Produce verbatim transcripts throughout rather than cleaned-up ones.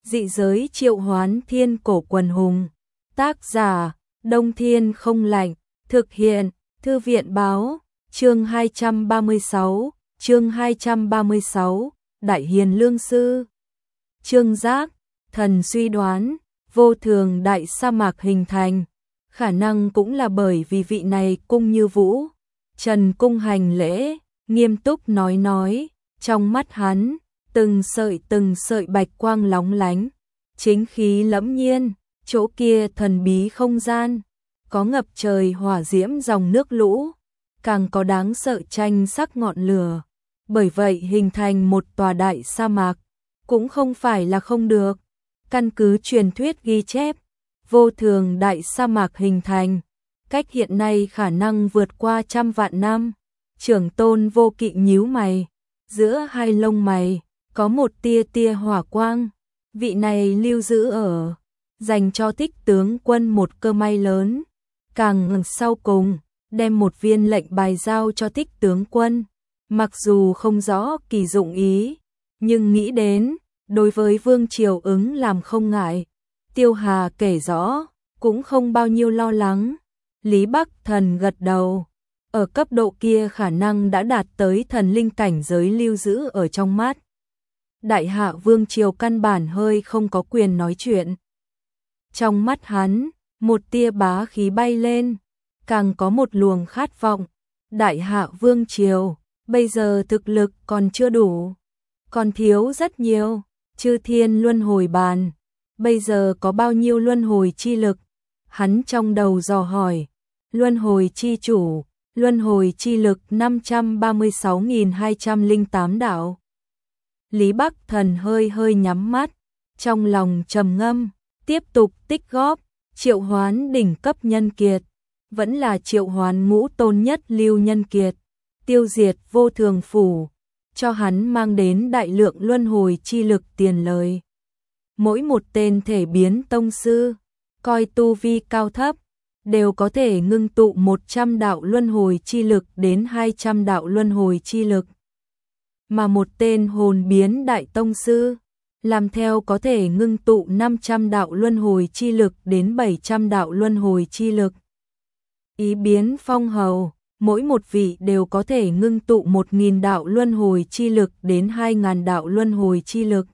Dị giới triệu hoán thiên cổ quần hùng. Tác giả, Đông Thiên không lạnh. Thực hiện, Thư viện báo. Chương hai trăm ba mươi sáu, chương hai trăm ba mươi sáu, Đại Hiền Lương Sư. Trương Giác, thần suy đoán, vô thường đại sa mạc hình thành. Khả năng cũng là bởi vì vị này cung như vũ. Trần cung hành lễ, nghiêm túc nói nói, trong mắt hắn, từng sợi từng sợi bạch quang lóng lánh, chính khí lẫm nhiên, chỗ kia thần bí không gian, có ngập trời hỏa diễm dòng nước lũ, càng có đáng sợ tranh sắc ngọn lửa, bởi vậy hình thành một tòa đại sa mạc, cũng không phải là không được. Căn cứ truyền thuyết ghi chép, vô thường đại sa mạc hình thành, cách hiện nay khả năng vượt qua trăm vạn năm. Trưởng tôn Vô Kỵ nhíu mày, giữa hai lông mày có một tia tia hỏa quang, vị này lưu giữ ở, dành cho Thích tướng quân một cơ may lớn, càng sau cùng đem một viên lệnh bài giao cho Thích tướng quân, mặc dù không rõ kỳ dụng ý, nhưng nghĩ đến đối với Vương Triều ứng làm không ngại. Tiêu Hà kể rõ, cũng không bao nhiêu lo lắng. Lý Bắc Thần gật đầu, ở cấp độ kia khả năng đã đạt tới thần linh cảnh giới lưu giữ ở trong mắt. Đại hạ Vương Triều căn bản hơi không có quyền nói chuyện. Trong mắt hắn, một tia bá khí bay lên, càng có một luồng khát vọng. Đại hạ Vương Triều, bây giờ thực lực còn chưa đủ, còn thiếu rất nhiều. Chư thiên luân hồi bàn, bây giờ có bao nhiêu luân hồi chi lực? Hắn trong đầu dò hỏi. Luân hồi chi chủ, luân hồi chi lực năm trăm ba mươi sáu nghìn hai trăm lẻ tám đạo. Lý Bắc Thần hơi hơi nhắm mắt, trong lòng trầm ngâm, tiếp tục tích góp, triệu hoán đỉnh cấp nhân kiệt, vẫn là triệu hoán ngũ tôn nhất lưu nhân kiệt, tiêu diệt vô thường phủ, cho hắn mang đến đại lượng luân hồi chi lực tiền lời. Mỗi một tên thể biến tông sư, coi tu vi cao thấp, đều có thể ngưng tụ một trăm đạo luân hồi chi lực đến hai trăm đạo luân hồi chi lực. Mà một tên hồn biến đại tông sư, làm theo có thể ngưng tụ năm trăm đạo luân hồi chi lực đến bảy trăm đạo luân hồi chi lực. Ý biến phong hầu, mỗi một vị đều có thể ngưng tụ một nghìn đạo luân hồi chi lực đến hai nghìn đạo luân hồi chi lực.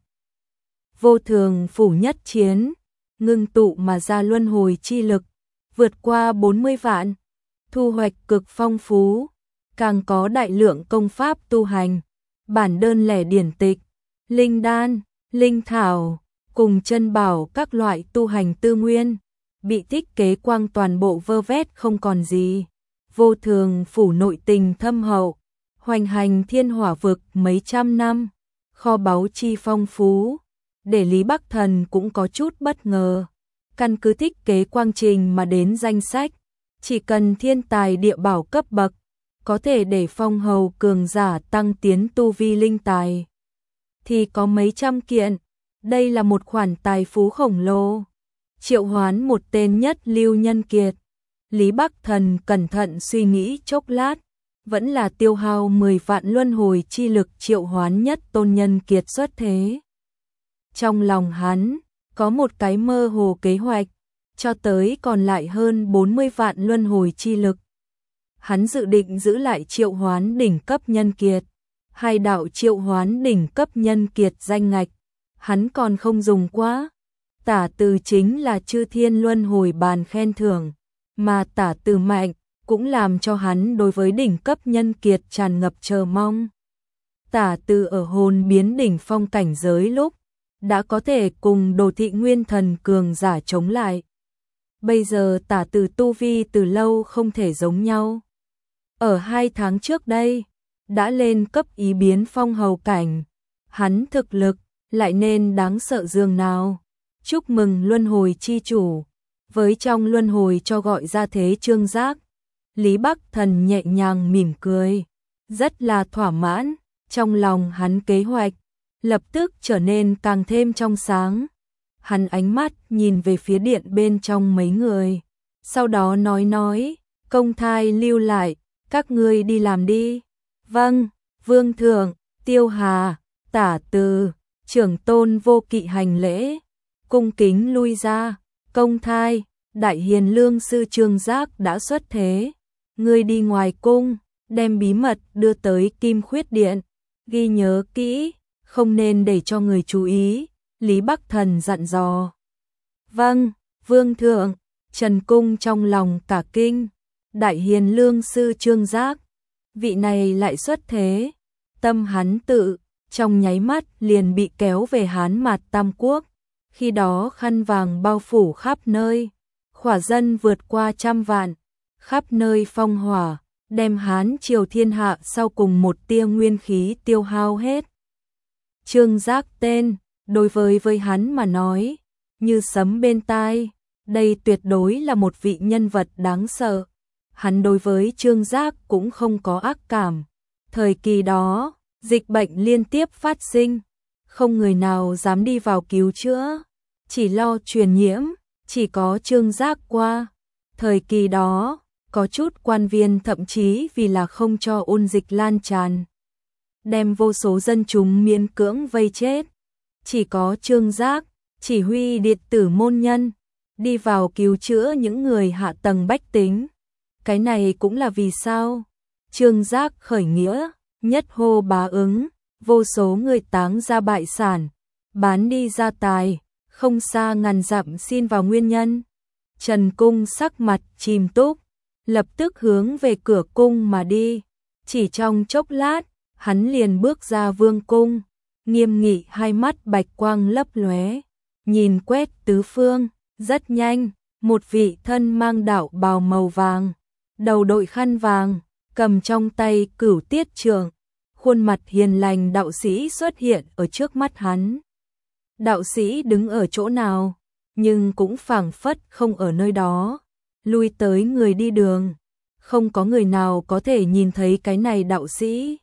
Vô thường phủ nhất chiến, ngưng tụ mà ra luân hồi chi lực, vượt qua bốn mươi vạn, thu hoạch cực phong phú, càng có đại lượng công pháp tu hành, bản đơn lẻ điển tịch, linh đan, linh thảo, cùng chân bảo các loại tu hành tư nguyên, bị thiết kế quang toàn bộ vơ vét không còn gì. Vô thường phủ nội tình thâm hậu, hoành hành thiên hỏa vực mấy trăm năm, kho báu chi phong phú, để Lý Bắc Thần cũng có chút bất ngờ. Căn cứ thiết kế quang trình mà đến danh sách, chỉ cần thiên tài địa bảo cấp bậc, có thể để phong hầu cường giả tăng tiến tu vi linh tài, thì có mấy trăm kiện. Đây là một khoản tài phú khổng lồ. Triệu hoán một tên nhất lưu nhân kiệt, Lý Bắc Thần cẩn thận suy nghĩ chốc lát, vẫn là tiêu hao mười vạn luân hồi chi lực triệu hoán nhất tôn nhân kiệt xuất thế. Trong lòng hắn, có một cái mơ hồ kế hoạch, cho tới còn lại hơn bốn mươi vạn luân hồi chi lực. Hắn dự định giữ lại triệu hoán đỉnh cấp nhân kiệt, hai đạo triệu hoán đỉnh cấp nhân kiệt danh ngạch, hắn còn không dùng quá. Tả từ chính là chư thiên luân hồi bàn khen thưởng, mà tả từ mạnh cũng làm cho hắn đối với đỉnh cấp nhân kiệt tràn ngập chờ mong. Tả từ ở hồn biến đỉnh phong cảnh giới lúc, đã có thể cùng Đồ Thị Nguyên Thần cường giả chống lại. Bây giờ tả từ tu vi từ lâu không thể giống nhau. Ở hai tháng trước đây, đã lên cấp ý biến phong hầu cảnh, hắn thực lực lại nên đáng sợ dường nào. Chúc mừng luân hồi chi chủ, với trong luân hồi cho gọi ra thế Trương Giác. Lý Bắc Thần nhẹ nhàng mỉm cười, rất là thỏa mãn, trong lòng hắn kế hoạch lập tức trở nên càng thêm trong sáng. Hắn ánh mắt nhìn về phía điện bên trong mấy người, sau đó nói nói, công thai lưu lại, các ngươi đi làm đi. Vâng, Vương Thượng, Tiêu Hà, Tả Từ, Trưởng tôn Vô Kỵ hành lễ, cung kính lui ra, công thai, Đại Hiền Lương sư Trương Giác đã xuất thế. Ngươi đi ngoài cung, đem bí mật đưa tới Kim Khuyết Điện, ghi nhớ kỹ, không nên để cho người chú ý, Lý Bắc Thần dặn dò. Vâng, Vương thượng. Trần Cung trong lòng cả kinh, Đại Hiền Lương sư Trương Giác, vị này lại xuất thế, tâm hắn tự, trong nháy mắt liền bị kéo về Hán Mạt Tam Quốc, khi đó khăn vàng bao phủ khắp nơi, khỏa dân vượt qua trăm vạn, khắp nơi phong hỏa, đem Hán triều thiên hạ sau cùng một tia nguyên khí tiêu hao hết. Trương Giác tên, đối với với hắn mà nói, như sấm bên tai. Đây tuyệt đối là một vị nhân vật đáng sợ. Hắn đối với Trương Giác cũng không có ác cảm. Thời kỳ đó, dịch bệnh liên tiếp phát sinh, không người nào dám đi vào cứu chữa, chỉ lo truyền nhiễm, chỉ có Trương Giác qua. Thời kỳ đó, có chút quan viên thậm chí vì là không cho ôn dịch lan tràn, đem vô số dân chúng miễn cưỡng vây chết. Chỉ có Trương Giác, chỉ huy điện tử môn nhân, đi vào cứu chữa những người hạ tầng bách tính. Cái này cũng là vì sao Trương Giác khởi nghĩa, nhất hô bá ứng, vô số người táng ra bại sản, bán đi gia tài, không xa ngàn dặm xin vào nguyên nhân. Trần Cung sắc mặt chìm túc, lập tức hướng về cửa cung mà đi. Chỉ trong chốc lát, hắn liền bước ra vương cung, nghiêm nghị hai mắt bạch quang lấp lóe, nhìn quét tứ phương. Rất nhanh, một vị thân mang đạo bào màu vàng, đầu đội khăn vàng, cầm trong tay Cửu Tiết Trượng, khuôn mặt hiền lành đạo sĩ xuất hiện ở trước mắt hắn. Đạo sĩ đứng ở chỗ nào, nhưng cũng phảng phất không ở nơi đó. Lui tới người đi đường, không có người nào có thể nhìn thấy cái này đạo sĩ.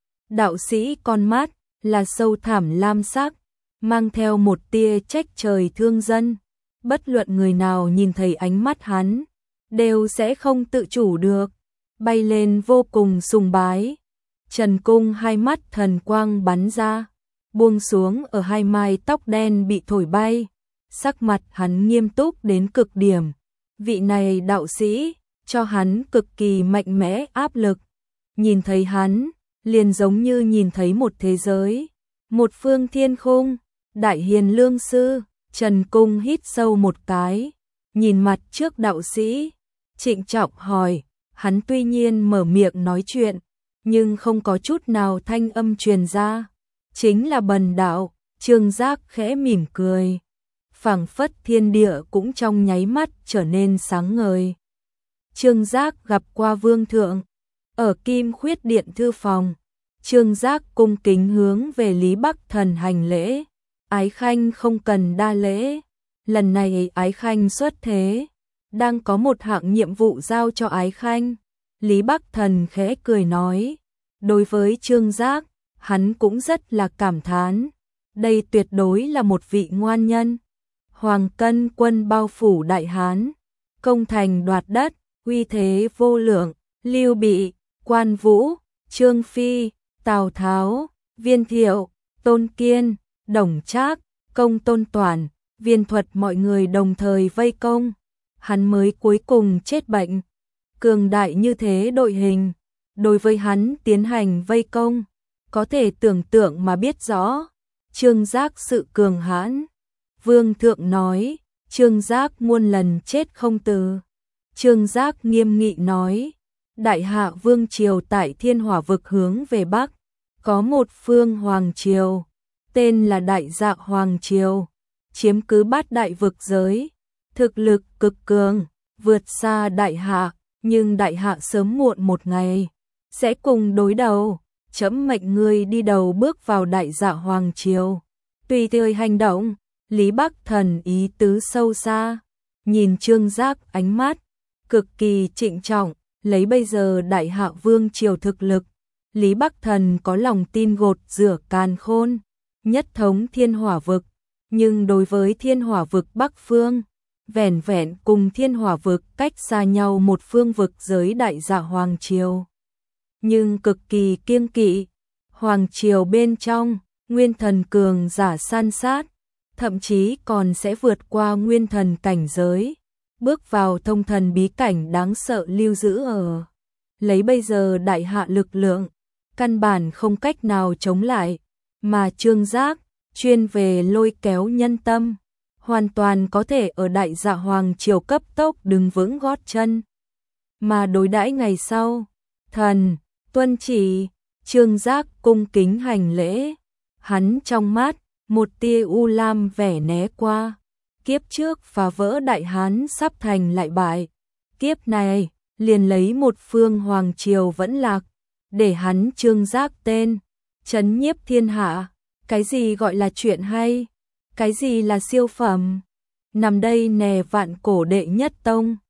Đạo sĩ con mắt là sâu thẳm lam sắc, mang theo một tia trách trời thương dân. Bất luận người nào nhìn thấy ánh mắt hắn, đều sẽ không tự chủ được, bay lên vô cùng sùng bái. Trần Cung hai mắt thần quang bắn ra, buông xuống ở hai mai tóc đen bị thổi bay, sắc mặt hắn nghiêm túc đến cực điểm. Vị này đạo sĩ, cho hắn cực kỳ mạnh mẽ áp lực. Nhìn thấy hắn, liền giống như nhìn thấy một thế giới, một phương thiên khung. Đại Hiền Lương sư, Trần Cung hít sâu một cái, nhìn mặt trước đạo sĩ, trịnh trọng hỏi. Hắn tuy nhiên mở miệng nói chuyện, nhưng không có chút nào thanh âm truyền ra. Chính là Bần đạo. Trương Giác khẽ mỉm cười, phảng phất thiên địa cũng trong nháy mắt trở nên sáng ngời. Trương Giác gặp qua vương thượng, ở Kim Khuyết Điện thư phòng. Trương Giác cung kính hướng về Lý Bắc Thần hành lễ. Ái Khanh không cần đa lễ, lần này Ái Khanh xuất thế, đang có một hạng nhiệm vụ giao cho Ái Khanh. Lý Bắc Thần khẽ cười nói. Đối với Trương Giác, hắn cũng rất là cảm thán. Đây tuyệt đối là một vị ngoan nhân. Hoàng Cân quân bao phủ Đại Hán, công thành đoạt đất, uy thế vô lượng. Lưu Bị, Quan Vũ, Trương Phi, Tào Tháo, Viên Thiệu, Tôn Kiên, Đồng Trác, Công Tôn Toản, Viên Thuật mọi người đồng thời vây công. Hắn mới cuối cùng chết bệnh. Cường đại như thế đội hình, đối với hắn tiến hành vây công, có thể tưởng tượng mà biết rõ Trương Giác sự cường hãn. Vương thượng nói, Trương Giác muôn lần chết không từ. Trương Giác nghiêm nghị nói, Đại Hạ Vương triều tại Thiên Hỏa vực hướng về bắc, có một phương hoàng triều, tên là Đại Dạ Hoàng triều, chiếm cứ bát đại vực giới, thực lực cực cường, vượt xa Đại Hạ, nhưng Đại Hạ sớm muộn một ngày sẽ cùng đối đầu. Chấm mệnh ngươi đi đầu bước vào Đại Dạ Hoàng triều, tùy thời hành động. Lý Bắc Thần ý tứ sâu xa, nhìn Trương Giác ánh mắt cực kỳ trịnh trọng. Lấy bây giờ Đại Hạ Vương triều thực lực, Lý Bắc Thần có lòng tin gột rửa càn khôn, nhất thống Thiên Hỏa vực. Nhưng đối với Thiên Hỏa vực Bắc phương, vẻn vẹn cùng Thiên Hỏa vực cách xa nhau một phương vực giới Đại Dạ Hoàng triều, nhưng cực kỳ kiêng kỵ. Hoàng triều bên trong, nguyên thần cường giả san sát, thậm chí còn sẽ vượt qua nguyên thần cảnh giới, bước vào thông thần bí cảnh đáng sợ lưu giữ ở. Lấy bây giờ đại hạ lực lượng, căn bản không cách nào chống lại, mà Trương Giác, chuyên về lôi kéo nhân tâm, hoàn toàn có thể ở đại dạ hoàng triều cấp tốc đứng vững gót chân. Mà đối đãi ngày sau, thần, tuân chỉ, Trương Giác cung kính hành lễ, hắn trong mắt, một tia u lam vẻ né qua, kiếp trước phá vỡ đại hán sắp thành lại bại, kiếp này, liền lấy một phương hoàng triều vẫn lạc, để hắn Trương Giác tên, trấn nhiếp thiên hạ, cái gì gọi là chuyện hay, cái gì là siêu phẩm, nằm đây nè vạn cổ đệ nhất tông.